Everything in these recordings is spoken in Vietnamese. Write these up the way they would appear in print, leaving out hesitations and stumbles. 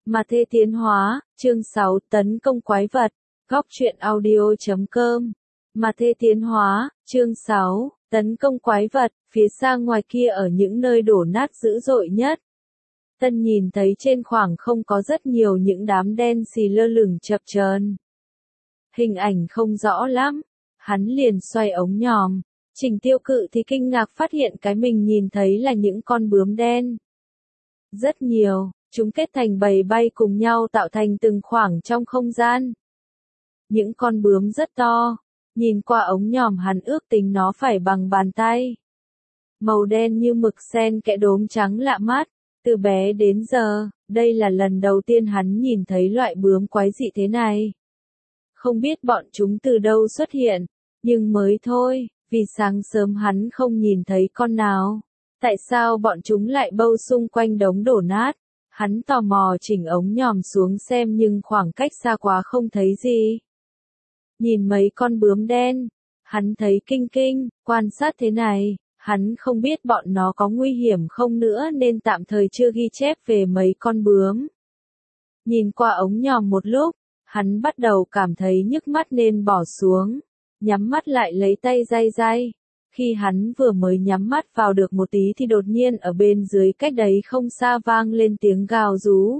Mà Thê Tiến Hóa, chương 6 tấn công quái vật, góc truyện audio.com. Mà Thê Tiến Hóa, chương 6, tấn công quái vật, phía xa ngoài kia ở những nơi đổ nát dữ dội nhất. Tân nhìn thấy trên khoảng không có rất nhiều những đám đen xì lơ lửng chập chờn. Hình ảnh không rõ lắm, hắn liền xoay ống nhòm. Trình Tiêu Cự thì kinh ngạc phát hiện cái mình nhìn thấy là những con bướm đen. Rất nhiều, chúng kết thành bầy bay cùng nhau tạo thành từng khoảng trong không gian. Những con bướm rất to, nhìn qua ống nhòm hắn ước tính nó phải bằng bàn tay. Màu đen như mực xen kẽ đốm trắng lạ mắt, từ bé đến giờ, đây là lần đầu tiên hắn nhìn thấy loại bướm quái dị thế này. Không biết bọn chúng từ đâu xuất hiện, nhưng mới thôi, vì sáng sớm hắn không nhìn thấy con nào. Tại sao bọn chúng lại bâu xung quanh đống đổ nát? Hắn tò mò chỉnh ống nhòm xuống xem nhưng khoảng cách xa quá không thấy gì. Nhìn mấy con bướm đen, hắn thấy kinh kinh, quan sát thế này, hắn không biết bọn nó có nguy hiểm không nữa nên tạm thời chưa ghi chép về mấy con bướm. Nhìn qua ống nhòm một lúc, hắn bắt đầu cảm thấy nhức mắt nên bỏ xuống, nhắm mắt lại lấy tay day day. Khi hắn vừa mới nhắm mắt vào được một tí thì đột nhiên ở bên dưới cách đấy không xa vang lên tiếng gào rú.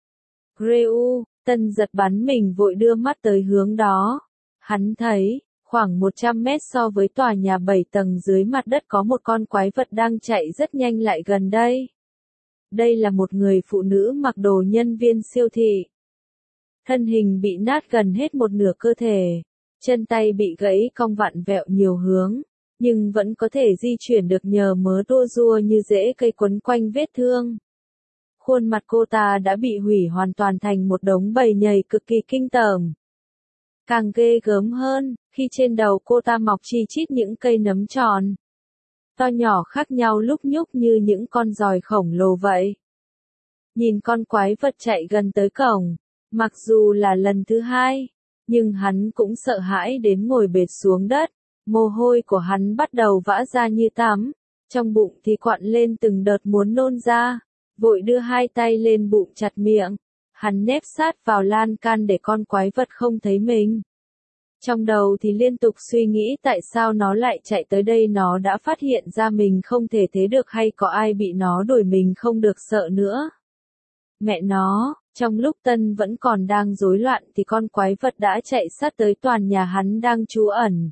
Greu, Tân giật bắn mình vội đưa mắt tới hướng đó. Hắn thấy, khoảng 100 mét so với tòa nhà 7 tầng dưới mặt đất có một con quái vật đang chạy rất nhanh lại gần đây. Đây là một người phụ nữ mặc đồ nhân viên siêu thị. Thân hình bị nát gần hết một nửa cơ thể, chân tay bị gãy cong vặn vẹo nhiều hướng, nhưng vẫn có thể di chuyển được nhờ mớ tua rua như rễ cây quấn quanh vết thương. Khuôn mặt cô ta đã bị hủy hoàn toàn thành một đống bầy nhầy cực kỳ kinh tởm. Càng ghê gớm hơn, khi trên đầu cô ta mọc chi chít những cây nấm tròn, to nhỏ khác nhau lúc nhúc như những con giòi khổng lồ vậy. Nhìn con quái vật chạy gần tới cổng, mặc dù là lần thứ hai, nhưng hắn cũng sợ hãi đến ngồi bệt xuống đất. Mồ hôi của hắn bắt đầu vã ra như tắm, trong bụng thì quặn lên từng đợt muốn nôn ra, vội đưa hai tay lên bụng chặt miệng, hắn nép sát vào lan can để con quái vật không thấy mình. Trong đầu thì liên tục suy nghĩ tại sao nó lại chạy tới đây, nó đã phát hiện ra mình không thể thế được hay có ai bị nó đuổi mình không được sợ nữa. Mẹ nó, trong lúc Tân vẫn còn đang rối loạn thì con quái vật đã chạy sát tới toàn nhà hắn đang trú ẩn.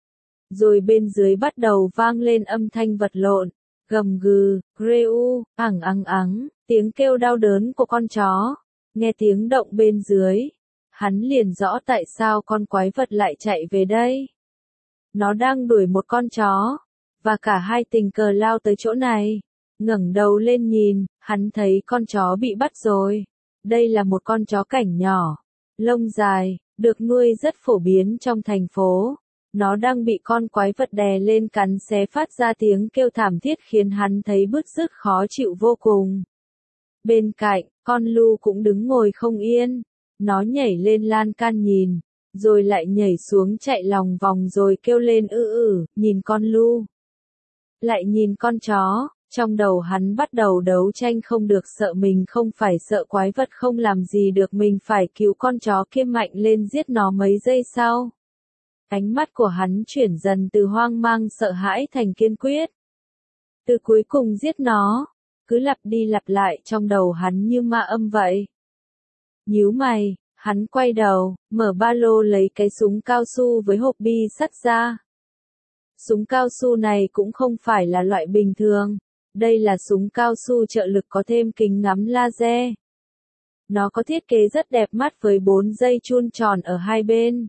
Rồi bên dưới bắt đầu vang lên âm thanh vật lộn, gầm gừ, greu, ắng, tiếng kêu đau đớn của con chó. Nghe tiếng động bên dưới, hắn liền rõ tại sao con quái vật lại chạy về đây. Nó đang đuổi một con chó, và cả hai tình cờ lao tới chỗ này. Ngẩng đầu lên nhìn, hắn thấy con chó bị bắt rồi. Đây là một con chó cảnh nhỏ, lông dài, được nuôi rất phổ biến trong thành phố. Nó đang bị con quái vật đè lên cắn xé phát ra tiếng kêu thảm thiết khiến hắn thấy bứt rứt khó chịu vô cùng. Bên cạnh, con Lu cũng đứng ngồi không yên. Nó nhảy lên lan can nhìn, rồi lại nhảy xuống chạy lòng vòng rồi kêu lên nhìn con Lu. Lại nhìn con chó, trong đầu hắn bắt đầu đấu tranh không được, sợ mình không phải sợ quái vật không làm gì được mình phải cứu con chó kia, mạnh lên giết nó mấy giây sau. Ánh mắt của hắn chuyển dần từ hoang mang sợ hãi thành kiên quyết. Từ cuối cùng giết nó, cứ lặp đi lặp lại trong đầu hắn như ma âm vậy. Nhíu mày, hắn quay đầu, mở ba lô lấy cái súng cao su với hộp bi sắt ra. Súng cao su này cũng không phải là loại bình thường, đây là súng cao su trợ lực có thêm kính ngắm laser. Nó có thiết kế rất đẹp mắt với 4 dây chun tròn ở hai bên.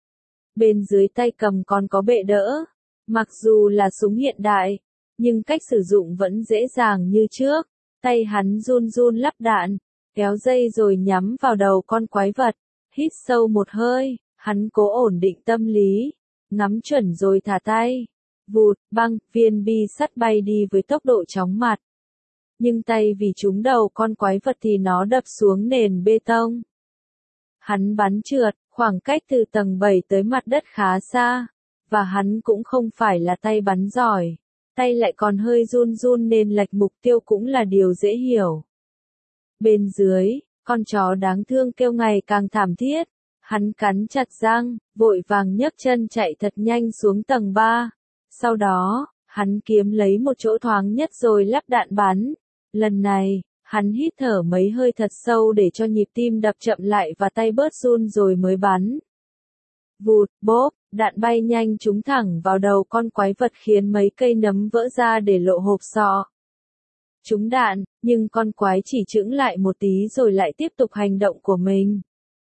Bên dưới tay cầm còn có bệ đỡ. Mặc dù là súng hiện đại, nhưng cách sử dụng vẫn dễ dàng như trước. Tay hắn run run lắp đạn, kéo dây rồi nhắm vào đầu con quái vật. Hít sâu một hơi, hắn cố ổn định tâm lý, ngắm chuẩn rồi thả tay. Vụt, băng, viên bi sắt bay đi với tốc độ chóng mặt. Nhưng tay vì trúng đầu con quái vật thì nó đập xuống nền bê tông. Hắn bắn trượt, khoảng cách từ tầng 7 tới mặt đất khá xa, và hắn cũng không phải là tay bắn giỏi. Tay lại còn hơi run run nên lệch mục tiêu cũng là điều dễ hiểu. Bên dưới, Con chó đáng thương kêu ngày càng thảm thiết. Hắn cắn chặt răng, vội vàng nhấc chân chạy thật nhanh xuống tầng 3. Sau đó, hắn kiếm lấy một chỗ thoáng nhất rồi lắp đạn bắn. Lần này, hắn hít thở mấy hơi thật sâu để cho nhịp tim đập chậm lại và tay bớt run rồi mới bắn. Vụt, bốp, đạn bay nhanh trúng thẳng vào đầu con quái vật khiến mấy cây nấm vỡ ra để lộ hộp sọ. Trúng đạn, nhưng con quái chỉ chững lại một tí rồi lại tiếp tục hành động của mình.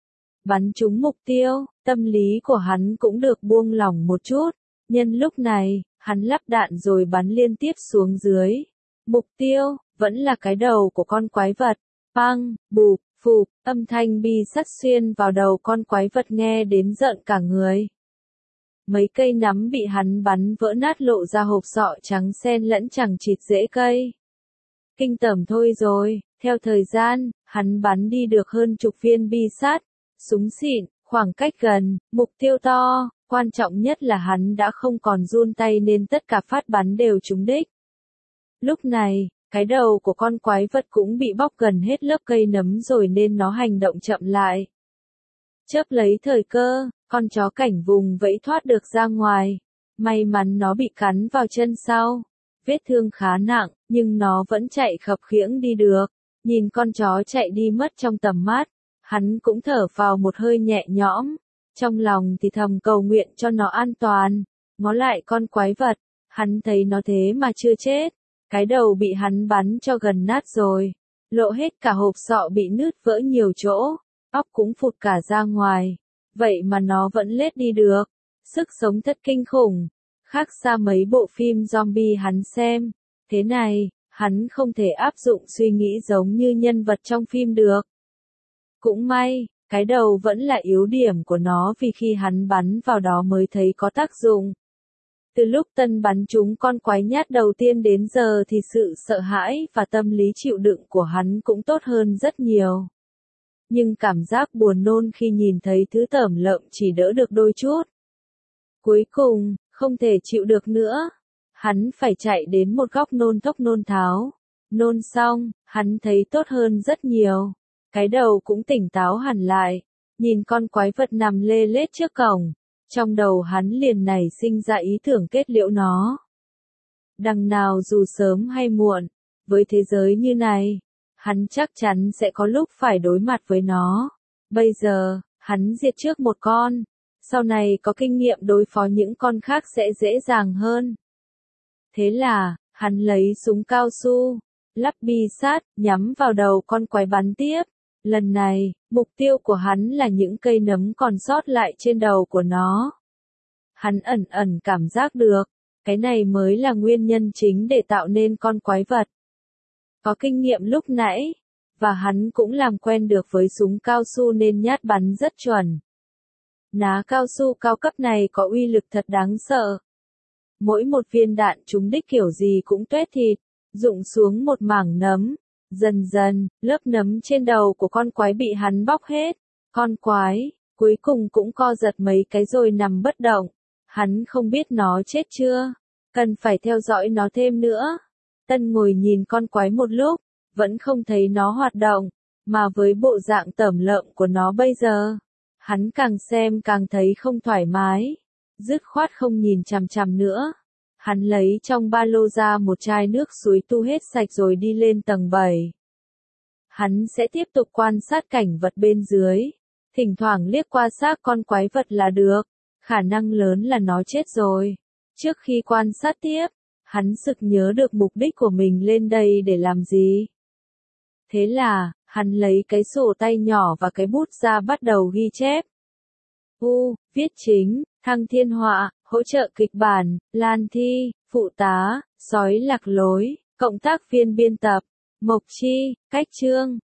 Bắn trúng mục tiêu, tâm lý của hắn cũng được buông lỏng một chút. Nhân lúc này, hắn lắp đạn rồi bắn liên tiếp xuống dưới. Mục tiêu, vẫn là cái đầu của con quái vật. Băng, bụp, phụp, âm thanh bi sắt xuyên vào đầu con quái vật nghe đến rợn cả người. Mấy cây nấm bị hắn bắn vỡ nát lộ ra hộp sọ trắng xen lẫn chẳng chịt rễ cây. Kinh tởm thôi rồi, theo thời gian, hắn bắn đi được hơn chục viên bi sắt, súng xịn, khoảng cách gần, mục tiêu to, quan trọng nhất là hắn đã không còn run tay nên tất cả phát bắn đều trúng đích. Lúc này, cái đầu của con quái vật cũng bị bóc gần hết lớp cây nấm rồi nên nó hành động chậm lại. Chớp lấy thời cơ, con chó cảnh vùng vẫy thoát được ra ngoài. May mắn nó bị cắn vào chân sau. Vết thương khá nặng, nhưng nó vẫn chạy khập khiễng đi được. Nhìn con chó chạy đi mất trong tầm mắt, hắn cũng thở vào một hơi nhẹ nhõm. Trong lòng thì thầm cầu nguyện cho nó an toàn. Ngó lại con quái vật, hắn thấy nó thế mà chưa chết. Cái đầu bị hắn bắn cho gần nát rồi. Lộ hết cả hộp sọ bị nứt vỡ nhiều chỗ. Óc cũng phụt cả ra ngoài. Vậy mà nó vẫn lết đi được. Sức sống thật kinh khủng. Khác xa mấy bộ phim zombie hắn xem. Thế này, hắn không thể áp dụng suy nghĩ giống như nhân vật trong phim được. Cũng may, cái đầu vẫn là yếu điểm của nó vì khi hắn bắn vào đó mới thấy có tác dụng. Từ lúc Tân bắn trúng con quái nhát đầu tiên đến giờ thì sự sợ hãi và tâm lý chịu đựng của hắn cũng tốt hơn rất nhiều. Nhưng cảm giác buồn nôn khi nhìn thấy thứ tởm lợm chỉ đỡ được đôi chút. Cuối cùng, không thể chịu được nữa. Hắn phải chạy đến một góc nôn thốc nôn tháo. Nôn xong, hắn thấy tốt hơn rất nhiều. Cái đầu cũng tỉnh táo hẳn lại. Nhìn con quái vật nằm lê lết trước cổng. Trong đầu hắn liền nảy sinh ra ý tưởng kết liễu nó. Đằng nào dù sớm hay muộn, với thế giới như này, hắn chắc chắn sẽ có lúc phải đối mặt với nó. Bây giờ, hắn diệt trước một con. Sau này có kinh nghiệm đối phó những con khác sẽ dễ dàng hơn. Thế là, hắn lấy súng cao su, lắp bi sát, nhắm vào đầu con quái bắn tiếp. Lần này, mục tiêu của hắn là những cây nấm còn sót lại trên đầu của nó. Hắn ẩn ẩn cảm giác được, cái này mới là nguyên nhân chính để tạo nên con quái vật. Có kinh nghiệm lúc nãy, và hắn cũng làm quen được với súng cao su nên nhát bắn rất chuẩn. Ná cao su cao cấp này có uy lực thật đáng sợ. Mỗi một viên đạn trúng đích kiểu gì cũng tuét thịt, rụng xuống một mảng nấm. Dần dần, lớp nấm trên đầu của con quái bị hắn bóc hết. Con quái, cuối cùng cũng co giật mấy cái rồi nằm bất động. Hắn không biết nó chết chưa. Cần phải theo dõi nó thêm nữa. Tân ngồi nhìn con quái một lúc, vẫn không thấy nó hoạt động. Mà với bộ dạng tởm lợm của nó bây giờ, hắn càng xem càng thấy không thoải mái. Dứt khoát không nhìn chằm chằm nữa. Hắn lấy trong ba lô ra một chai nước suối tu hết sạch rồi đi lên tầng 7. Hắn sẽ tiếp tục quan sát cảnh vật bên dưới. Thỉnh thoảng liếc qua xác con quái vật là được. Khả năng lớn là nó chết rồi. Trước khi quan sát tiếp, hắn sực nhớ được mục đích của mình lên đây để làm gì. Thế là, hắn lấy cái sổ tay nhỏ và cái bút ra bắt đầu ghi chép. Viết chính, Thăng Thiên Họa, hỗ trợ kịch bản, Lan Thi, phụ tá, sói lạc lối, cộng tác viên biên tập, Mộc Chi, cách chương.